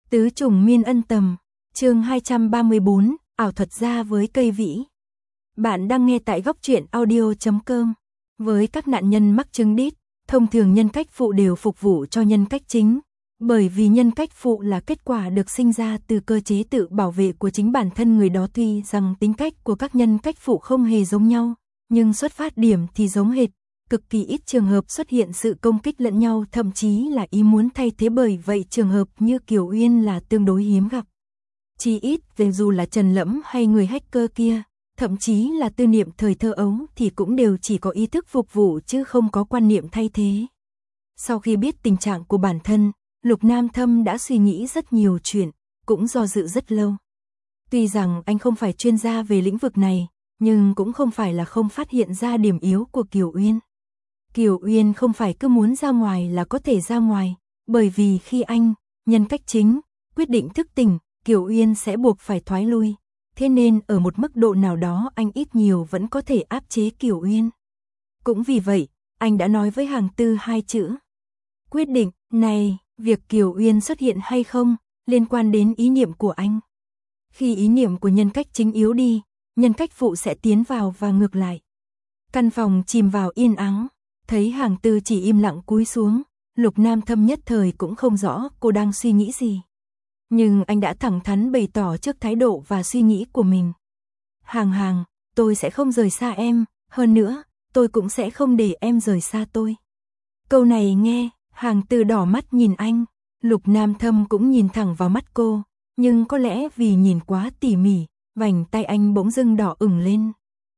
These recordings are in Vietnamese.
Tứ trùng miên ân tầm, chương 234, ảo thuật gia với cây vĩ. Bạn đang nghe tại góc truyện audio.com. Với các nạn nhân mắc chứng đít, thông thường nhân cách phụ đều phục vụ cho nhân cách chính, bởi vì nhân cách phụ là kết quả được sinh ra từ cơ chế tự bảo vệ của chính bản thân người đó. Tuy rằng tính cách của các nhân cách phụ không hề giống nhau, nhưng xuất phát điểm thì giống hệt. Cực kỳ ít trường hợp xuất hiện sự công kích lẫn nhau, thậm chí là ý muốn thay thế, bởi vậy trường hợp như Kiều Uyên là tương đối hiếm gặp. Chỉ ít về dù là Trần Lẫm hay người hacker kia, thậm chí là Tư Niệm thời thơ ấu thì cũng đều chỉ có ý thức phục vụ chứ không có quan niệm thay thế. Sau khi biết tình trạng của bản thân, Lục Nam Thâm đã suy nghĩ rất nhiều chuyện, cũng do dự rất lâu. Tuy rằng anh không phải chuyên gia về lĩnh vực này, nhưng cũng không phải là không phát hiện ra điểm yếu của Kiều Uyên. Kiều Uyên không phải cứ muốn ra ngoài là có thể ra ngoài, bởi vì khi anh, nhân cách chính, quyết định thức tỉnh, Kiều Uyên sẽ buộc phải thoái lui. Thế nên ở một mức độ nào đó anh ít nhiều vẫn có thể áp chế Kiều Uyên. Cũng vì vậy, anh đã nói với Hàng Tư hai chữ. Quyết định, này, việc Kiều Uyên xuất hiện hay không, liên quan đến ý niệm của anh. Khi ý niệm của nhân cách chính yếu đi, nhân cách phụ sẽ tiến vào và ngược lại. Căn phòng chìm vào yên ắng. Thấy Hàng Tư chỉ im lặng cúi xuống, Lục Nam Thâm nhất thời cũng không rõ cô đang suy nghĩ gì. Nhưng anh đã thẳng thắn bày tỏ trước thái độ và suy nghĩ của mình. Hàng, tôi sẽ không rời xa em, hơn nữa, tôi cũng sẽ không để em rời xa tôi. Câu này nghe, Hàng Tư đỏ mắt nhìn anh, Lục Nam Thâm cũng nhìn thẳng vào mắt cô, nhưng có lẽ vì nhìn quá tỉ mỉ, vành tay anh bỗng dưng đỏ ửng lên.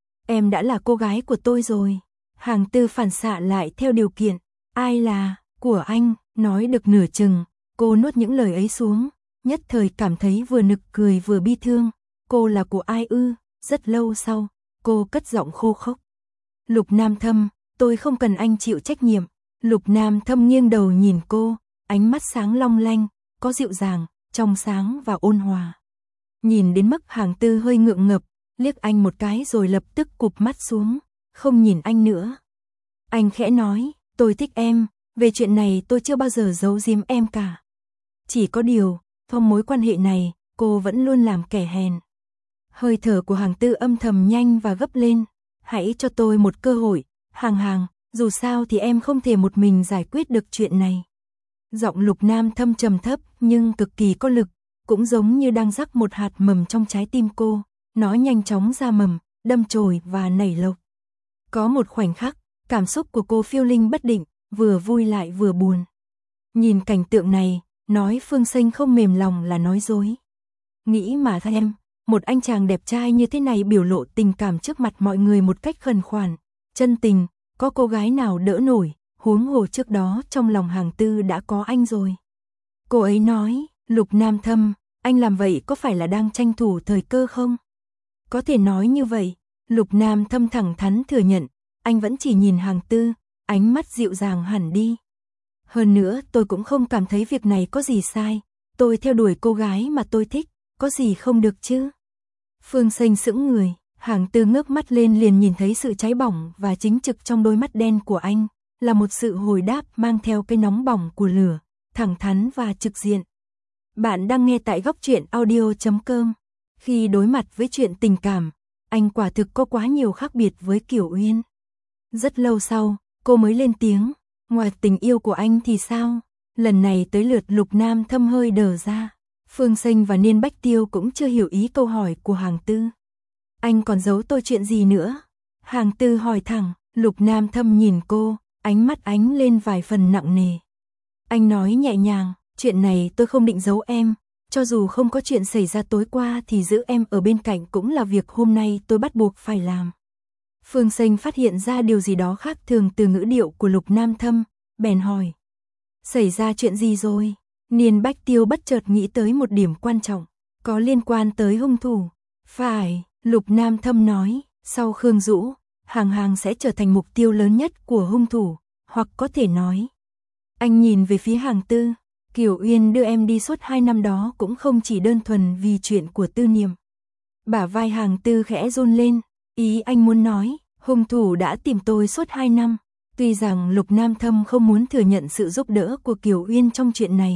Em đã là cô gái của tôi rồi. Hàng Tư phản xạ lại theo điều kiện, ai là, của anh, nói được nửa chừng, cô nuốt những lời ấy xuống, nhất thời cảm thấy vừa nực cười vừa bi thương, cô là của ai ư? Rất lâu sau, cô cất giọng khô khốc. Lục Nam Thâm, tôi không cần anh chịu trách nhiệm. Lục Nam Thâm nghiêng đầu nhìn cô, ánh mắt sáng long lanh, có dịu dàng, trong sáng và ôn hòa. Nhìn đến mức Hàng Tư hơi ngượng ngập, liếc anh một cái rồi lập tức cụp mắt xuống. Không nhìn anh nữa. Anh khẽ nói, tôi thích em, về chuyện này tôi chưa bao giờ giấu giếm em cả. Chỉ có điều, trong mối quan hệ này, cô vẫn luôn làm kẻ hèn. Hơi thở của Hàng Tư âm thầm nhanh và gấp lên. Hãy cho tôi một cơ hội, Hàng, dù sao thì em không thể một mình giải quyết được chuyện này. Giọng Lục Nam Thâm trầm thấp nhưng cực kỳ có lực, cũng giống như đang rắc một hạt mầm trong trái tim cô. Nó nhanh chóng ra mầm, đâm chồi và nảy lộc. Có một khoảnh khắc, cảm xúc của cô phiêu linh bất định, vừa vui lại vừa buồn. Nhìn cảnh tượng này, nói Phương Sinh không mềm lòng là nói dối. Nghĩ mà xem, một anh chàng đẹp trai như thế này biểu lộ tình cảm trước mặt mọi người một cách khẩn khoản, chân tình, có cô gái nào đỡ nổi, huống hồ trước đó trong lòng Hàng Tư đã có anh rồi. Cô ấy nói, Lục Nam Thâm, anh làm vậy có phải là đang tranh thủ thời cơ không? Có thể nói như vậy. Lục Nam Thâm thẳng thắn thừa nhận, anh vẫn chỉ nhìn Hàng Tư, ánh mắt dịu dàng hẳn đi. Hơn nữa tôi cũng không cảm thấy việc này có gì sai, tôi theo đuổi cô gái mà tôi thích, có gì không được chứ? Phương Sinh sững người, Hàng Tư ngước mắt lên liền nhìn thấy sự cháy bỏng và chính trực trong đôi mắt đen của anh, là một sự hồi đáp mang theo cái nóng bỏng của lửa, thẳng thắn và trực diện. Bạn đang nghe tại góc truyện audio.com. Khi đối mặt với chuyện tình cảm, anh quả thực có quá nhiều khác biệt với Kiều Uyên. Rất lâu sau, cô mới lên tiếng, ngoài tình yêu của anh thì sao? Lần này tới lượt Lục Nam Thâm hơi đờ ra. Phương Sinh và Niên Bách Tiêu cũng chưa hiểu ý câu hỏi của Hàng Tư. Anh còn giấu tôi chuyện gì nữa? Hàng Tư hỏi thẳng, Lục Nam Thâm nhìn cô, ánh mắt ánh lên vài phần nặng nề. Anh nói nhẹ nhàng, chuyện này tôi không định giấu em. Cho dù không có chuyện xảy ra tối qua thì giữ em ở bên cạnh cũng là việc hôm nay tôi bắt buộc phải làm. Phương Sinh phát hiện ra điều gì đó khác thường từ ngữ điệu của Lục Nam Thâm, bèn hỏi. Xảy ra chuyện gì rồi? Niên Bách Tiêu bất chợt nghĩ tới một điểm quan trọng, có liên quan tới hung thủ. Phải, Lục Nam Thâm nói, sau Khương Dũ, Hàng sẽ trở thành mục tiêu lớn nhất của hung thủ, hoặc có thể nói. Anh nhìn về phía Hàng Tư. Kiều Uyên đưa em đi suốt 2 năm đó cũng không chỉ đơn thuần vì chuyện của Tư Niệm. Bả vai Hàng Tư khẽ run lên, ý anh muốn nói, hung thủ đã tìm tôi suốt 2 năm. Tuy rằng Lục Nam Thâm không muốn thừa nhận sự giúp đỡ của Kiều Uyên trong chuyện này,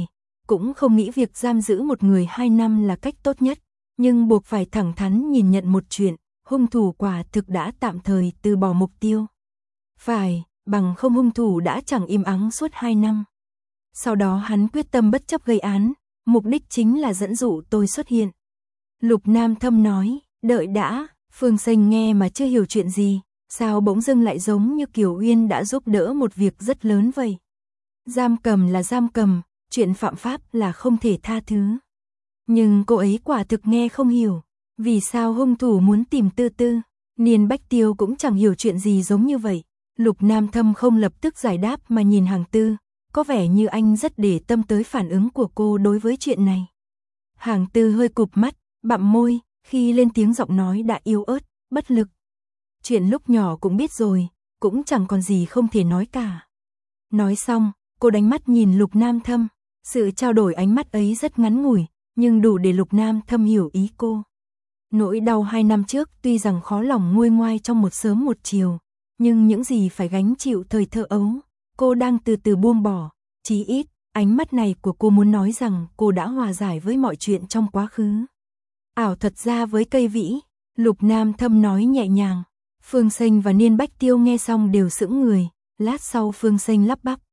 cũng không nghĩ việc giam giữ một người 2 năm là cách tốt nhất, nhưng buộc phải thẳng thắn nhìn nhận một chuyện, hung thủ quả thực đã tạm thời từ bỏ mục tiêu. Phải, bằng không hung thủ đã chẳng im ắng suốt 2 năm. Sau đó hắn quyết tâm bất chấp gây án, mục đích chính là dẫn dụ tôi xuất hiện. Lục Nam Thâm nói, đợi đã, Phương Xanh nghe mà chưa hiểu chuyện gì, sao bỗng dưng lại giống như Kiều Uyên đã giúp đỡ một việc rất lớn vậy. Giam cầm là giam cầm, chuyện phạm pháp là không thể tha thứ. Nhưng cô ấy quả thực nghe không hiểu, vì sao hung thủ muốn tìm Tư Tư. Niên Bách Tiêu cũng chẳng hiểu chuyện gì giống như vậy. Lục Nam Thâm không lập tức giải đáp mà nhìn Hàng Tư, có vẻ như anh rất để tâm tới phản ứng của cô đối với chuyện này. Hàng Tư hơi cụp mắt, bặm môi, khi lên tiếng giọng nói đã yếu ớt, bất lực. Chuyện lúc nhỏ cũng biết rồi, cũng chẳng còn gì không thể nói cả. Nói xong, cô đánh mắt nhìn Lục Nam Thâm, sự trao đổi ánh mắt ấy rất ngắn ngủi, nhưng đủ để Lục Nam Thâm hiểu ý cô. Nỗi đau 2 năm trước tuy rằng khó lòng nguôi ngoai trong một sớm một chiều, nhưng những gì phải gánh chịu thời thơ ấu, cô đang từ từ buông bỏ, chí ít, ánh mắt này của cô muốn nói rằng cô đã hòa giải với mọi chuyện trong quá khứ. Ảo thuật ra với cây vĩ, Lục Nam Thâm nói nhẹ nhàng. Phương Xanh và Niên Bách Tiêu nghe xong đều sững người, lát sau Phương Xanh lắp bắp.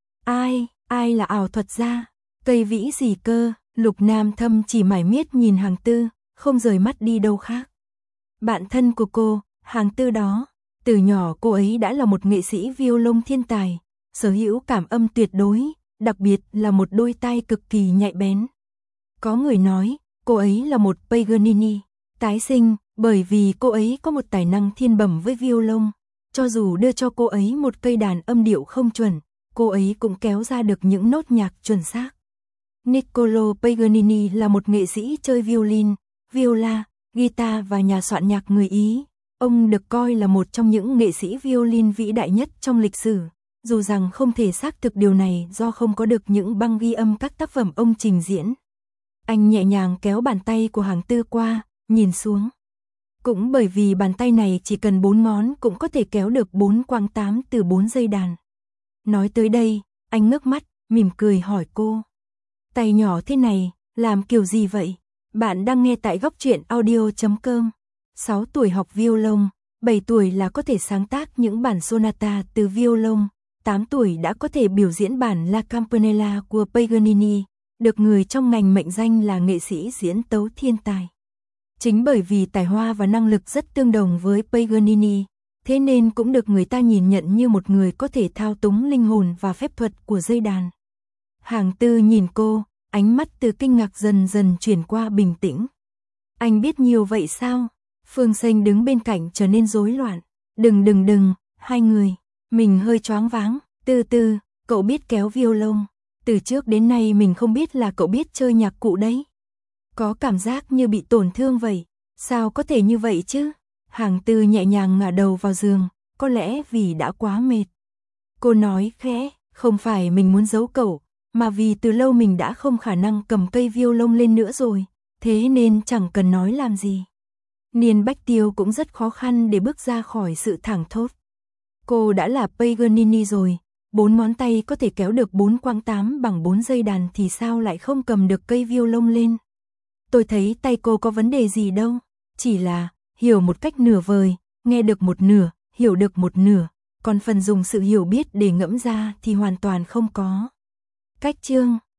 Ai là ảo thuật gia? Cây vĩ gì cơ? Lục Nam Thâm chỉ mải miết nhìn Hàng Tư, không rời mắt đi đâu khác. Bạn thân của cô, Hàng Tư đó, từ nhỏ cô ấy đã là một nghệ sĩ violon thiên tài, sở hữu cảm âm tuyệt đối, đặc biệt là một đôi tai cực kỳ nhạy bén. Có người nói, cô ấy là một Paganini, tái sinh, bởi vì cô ấy có một tài năng thiên bẩm với violon, cho dù đưa cho cô ấy một cây đàn âm điệu không chuẩn, cô ấy cũng kéo ra được những nốt nhạc chuẩn xác. Niccolò Paganini là một nghệ sĩ chơi violin, viola, guitar và nhà soạn nhạc người Ý. Ông được coi là một trong những nghệ sĩ violin vĩ đại nhất trong lịch sử, dù rằng không thể xác thực điều này do không có được những băng ghi âm các tác phẩm ông trình diễn. Anh nhẹ nhàng kéo bàn tay của Hàng Tư qua, nhìn xuống. Cũng bởi vì bàn tay này chỉ cần 4 ngón cũng có thể kéo được 4 quãng 8 từ 4 dây đàn. Nói tới đây, anh ngước mắt, mỉm cười hỏi cô. Tay nhỏ thế này, làm kiểu gì vậy? Bạn đang nghe tại Góc Truyện Audio.com. 6 tuổi học violon, 7 tuổi là có thể sáng tác những bản sonata từ violon, 8 tuổi đã có thể biểu diễn bản La Campanella của Paganini, được người trong ngành mệnh danh là nghệ sĩ diễn tấu thiên tài. Chính bởi vì tài hoa và năng lực rất tương đồng với Paganini, thế nên cũng được người ta nhìn nhận như một người có thể thao túng linh hồn và phép thuật của dây đàn. Hàng Tư nhìn cô, ánh mắt từ kinh ngạc dần dần chuyển qua bình tĩnh. Anh biết nhiều vậy sao? Phương Xanh đứng bên cạnh trở nên rối loạn. Đừng, hai người. Mình hơi choáng váng. Tư, cậu biết kéo violon. Từ trước đến nay mình không biết là cậu biết chơi nhạc cụ đấy. Có cảm giác như bị tổn thương vậy. Sao có thể như vậy chứ? Hàng Tư nhẹ nhàng ngả đầu vào giường, có lẽ vì đã quá mệt. Cô nói khẽ, không phải mình muốn giấu cậu, mà vì từ lâu mình đã không khả năng cầm cây violon lên nữa rồi, thế nên chẳng cần nói làm gì. Niên Bách Tiêu cũng rất khó khăn để bước ra khỏi sự thảng thốt. Cô đã là Paganini rồi, 4 ngón tay có thể kéo được 4 quãng 8 bằng 4 dây đàn thì sao lại không cầm được cây violon lên. Tôi thấy tay cô có vấn đề gì đâu, chỉ là hiểu một cách nửa vời, nghe được một nửa, hiểu được một nửa, còn phần dùng sự hiểu biết để ngẫm ra thì hoàn toàn không có. Cách chương